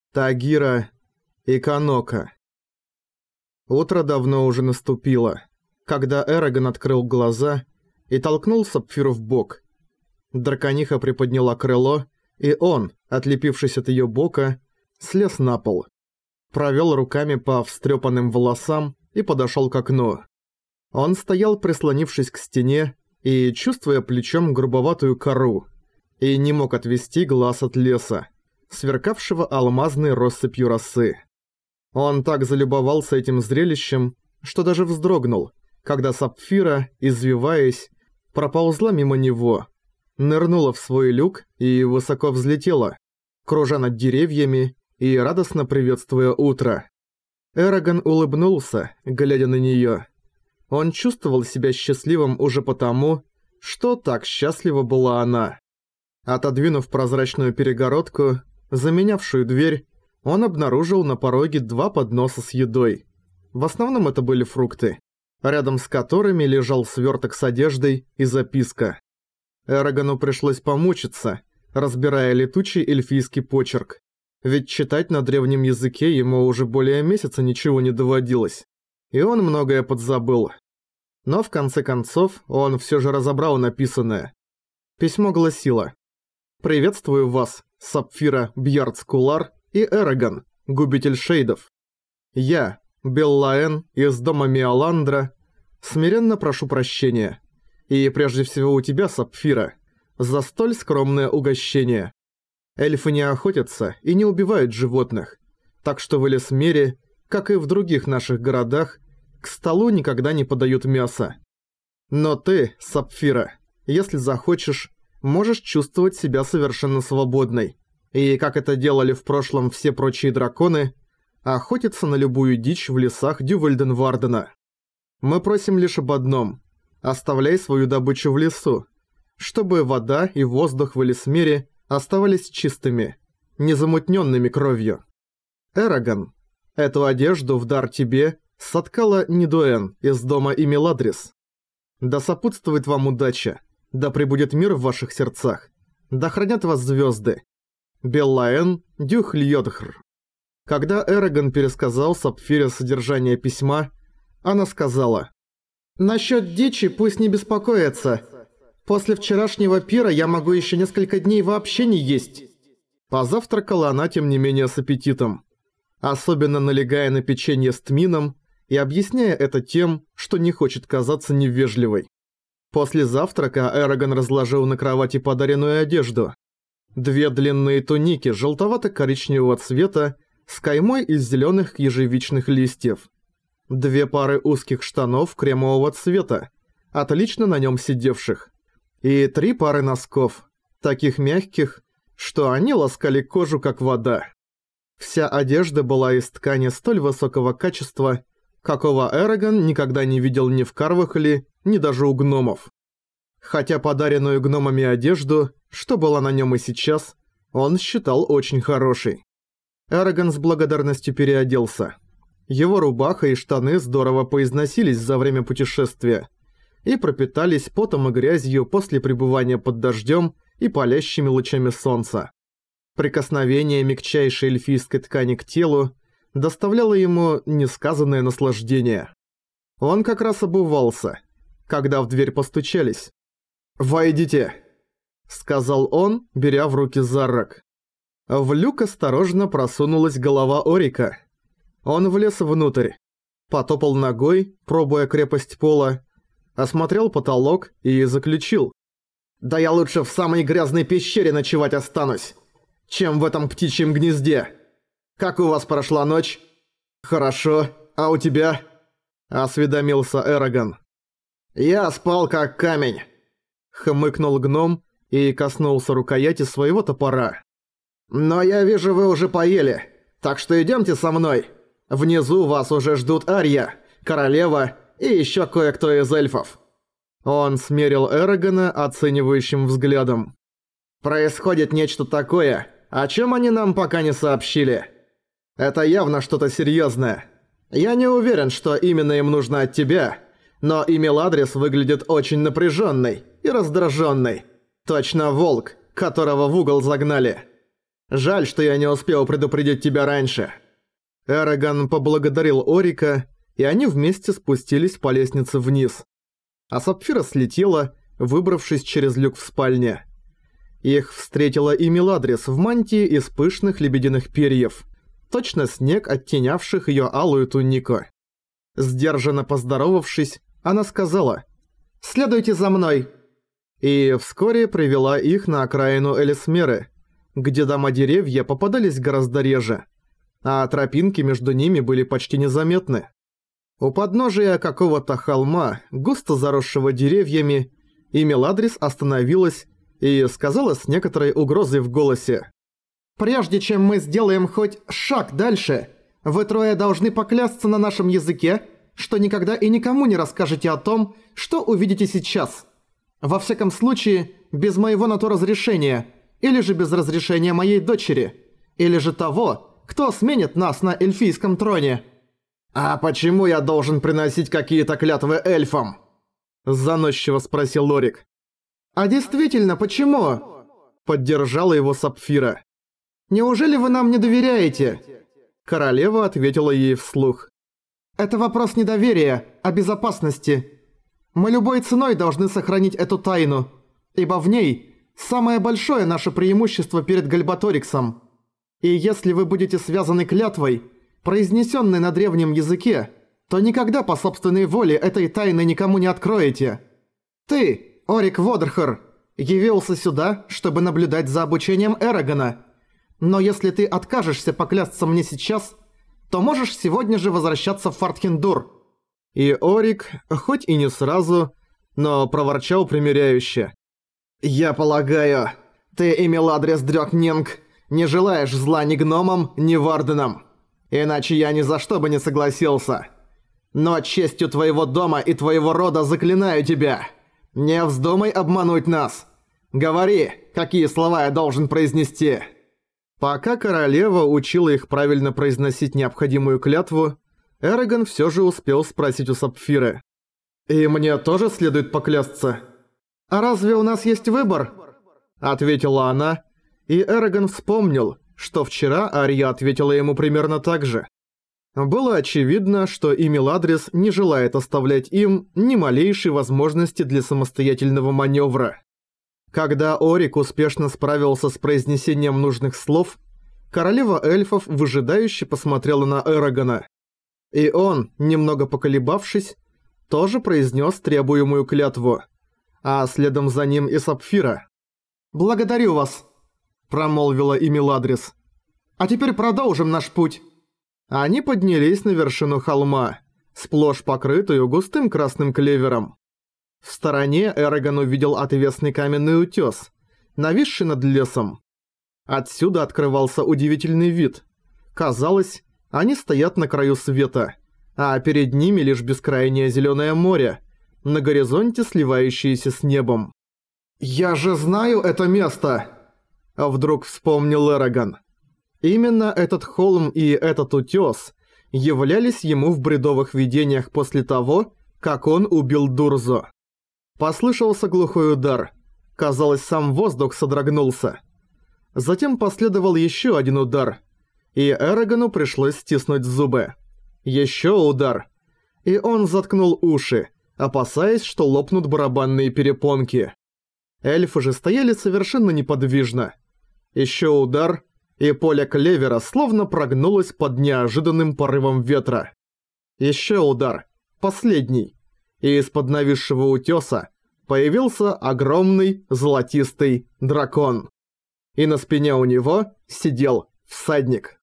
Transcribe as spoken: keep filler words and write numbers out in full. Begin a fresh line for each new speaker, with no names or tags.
Тагира и Канока. Утро давно уже наступило, когда Эрагон открыл глаза и толкнул Сапфиру в бок. Дракониха приподняла крыло, и он, отлепившись от её бока, слез на пол. Провёл руками по встрёпанным волосам и подошёл к окну. Он стоял, прислонившись к стене и чувствуя плечом грубоватую кору, и не мог отвести глаз от леса, сверкавшего алмазной россыпью росы. Он так залюбовался этим зрелищем, что даже вздрогнул, когда Сапфира, извиваясь, проползла мимо него, нырнула в свой люк и высоко взлетела, кружа над деревьями и радостно приветствуя утро. Эрагон улыбнулся, глядя на неё. Он чувствовал себя счастливым уже потому, что так счастлива была она. Отодвинув прозрачную перегородку, заменявшую дверь, он обнаружил на пороге два подноса с едой. В основном это были фрукты, рядом с которыми лежал свёрток с одеждой и записка. Эрагону пришлось помучиться, разбирая летучий эльфийский почерк, ведь читать на древнем языке ему уже более месяца ничего не доводилось, и он многое подзабыл. Но в конце концов он всё же разобрал написанное. Письмо гласило: «Приветствую вас, Сапфира Бьярд-Скулар и Эрагон, губитель шейдов. Я, Беллаэн из дома Миоландра, смиренно прошу прощения. И прежде всего у тебя, Сапфира, за столь скромное угощение. Эльфы не охотятся и не убивают животных, так что в Элисмере, как и в других наших городах, к столу никогда не подают мясо. Но ты, Сапфира, если захочешь, можешь чувствовать себя совершенно свободной. И, как это делали в прошлом все прочие драконы, охотиться на любую дичь в лесах Дювальденвардена. Мы просим лишь об одном – оставляй свою добычу в лесу, чтобы вода и воздух в Элисмере оставались чистыми, незамутненными кровью. Эрагон, эту одежду в дар тебе соткала Нидуэн из дома Имеладрис. Да сопутствует вам удача, да пребудет мир в ваших сердцах, да хранят вас звезды. Беллаэн Дюхльёдхр». Когда Эрагон пересказал Сапфире содержание письма, она сказала: «Насчёт дичи пусть не беспокоится. После вчерашнего пира я могу ещё несколько дней вообще не есть». Позавтракала она тем не менее с аппетитом, особенно налегая на печенье с тмином и объясняя это тем, что не хочет казаться невежливой. После завтрака Эрагон разложил на кровати подаренную одежду. Две длинные туники желтовато-коричневого цвета с каймой из зелёных ежевичных листьев. Две пары узких штанов кремового цвета, отлично на нём сидевших. И три пары носков, таких мягких, что они ласкали кожу как вода. Вся одежда была из ткани столь высокого качества, какого Эрагон никогда не видел ни в Карвахле, ни даже у гномов. Хотя подаренную гномами одежду, что была на нём и сейчас, он считал очень хорошей. Эрагон с благодарностью переоделся. Его рубаха и штаны здорово поизносились за время путешествия и пропитались потом и грязью после пребывания под дождём и палящими лучами солнца. Прикосновение мягчайшей эльфийской ткани к телу доставляло ему несказанное наслаждение. Он как раз обувался, когда в дверь постучались. «Войдите», — сказал он, беря в руки Заррак. В люк осторожно просунулась голова Орика. Он влез внутрь, потопал ногой, пробуя крепость пола, осмотрел потолок и заключил: «Да я лучше в самой грязной пещере ночевать останусь, чем в этом птичьем гнезде. Как у вас прошла ночь?» «Хорошо, а у тебя?» — осведомился Эрагон. «Я спал как камень», — хмыкнул гном и коснулся рукояти своего топора. «Но я вижу, вы уже поели, так что идёмте со мной. Внизу вас уже ждут Арья, королева и ещё кое-кто из эльфов». Он смерил Эрагона оценивающим взглядом. «Происходит нечто такое, о чём они нам пока не сообщили. Это явно что-то серьёзное. Я не уверен, что именно им нужно от тебя, но Имеладрис выглядит очень напряжённой и раздражённой. Точно волк, которого в угол загнали». Жаль, что я не успел предупредить тебя раньше». Эрагон поблагодарил Орика, и они вместе спустились по лестнице вниз. А Сапфира слетела, выбравшись через люк в спальне. Их встретила и Меладрис в мантии из пышных лебединых перьев, точно снег, оттенявших её алую тунику. Сдержанно поздоровавшись, она сказала: «Следуйте за мной!» И вскоре привела их на окраину Элисмеры, где дома-деревья попадались гораздо реже, а тропинки между ними были почти незаметны. У подножия какого-то холма, густо заросшего деревьями, и Меладрис остановилась и сказала с некоторой угрозой в голосе: «Прежде чем мы сделаем хоть шаг дальше, вы трое должны поклясться на нашем языке, что никогда и никому не расскажете о том, что увидите сейчас. Во всяком случае, без моего на то разрешения, или же без разрешения моей дочери, или же того, кто сменит нас на эльфийском троне». «А почему я должен приносить какие-то клятвы эльфам?» Заносчиво спросил Лорик. «А действительно, почему?» Поддержала его Сапфира. «Неужели вы нам не доверяете?» Королева ответила ей вслух. «Это вопрос не доверия, а безопасности. Мы любой ценой должны сохранить эту тайну, ибо в ней самое большое наше преимущество перед Гальбаториксом. И если вы будете связаны клятвой, произнесенной на древнем языке, то никогда по собственной воле этой тайны никому не откроете. Ты, Орик Водерхер, явился сюда, чтобы наблюдать за обучением Эрагона. Но если ты откажешься поклясться мне сейчас, то можешь сегодня же возвращаться в Фортхендур». И Орик, хоть и не сразу, но проворчал примиряюще: «Я полагаю, ты и Меладрис Дрёкнинг не желаешь зла ни гномам, ни варденам. Иначе я ни за что бы не согласился. Но честью твоего дома и твоего рода заклинаю тебя, не вздумай обмануть нас. Говори, какие слова я должен произнести». Пока королева учила их правильно произносить необходимую клятву, Эрагон всё же успел спросить у Сапфиры: «И мне тоже следует поклясться?» «А разве у нас есть выбор?» Ответила она, и Эрагон вспомнил, что вчера Ария ответила ему примерно так же. Было очевидно, что и Меладрис не желает оставлять им ни малейшей возможности для самостоятельного маневра. Когда Орик успешно справился с произнесением нужных слов, королева эльфов выжидающе посмотрела на Эрагона. И он, немного поколебавшись, тоже произнес требуемую клятву, а следом за ним и Сапфира. «Благодарю вас», – промолвила и Меладрис. «А теперь продолжим наш путь». Они поднялись на вершину холма, сплошь покрытую густым красным клевером. В стороне Эрагон увидел отвесный каменный утёс, нависший над лесом. Отсюда открывался удивительный вид. Казалось, они стоят на краю света, а перед ними лишь бескрайнее зелёное море, на горизонте сливающееся с небом. «Я же знаю это место!» – вдруг вспомнил Эрагон. Именно этот холм и этот утёс являлись ему в бредовых видениях после того, как он убил Дурзу. Послышался глухой удар. Казалось, сам воздух содрогнулся. Затем последовал ещё один удар, и Эрагону пришлось стиснуть зубы. Ещё удар, и он заткнул уши, опасаясь, что лопнут барабанные перепонки. Эльфы же стояли совершенно неподвижно. Ещё удар, и поле клевера словно прогнулось под неожиданным порывом ветра. Ещё удар, последний, и из-под нависшего утёса появился огромный золотистый дракон. И на спине у него сидел всадник.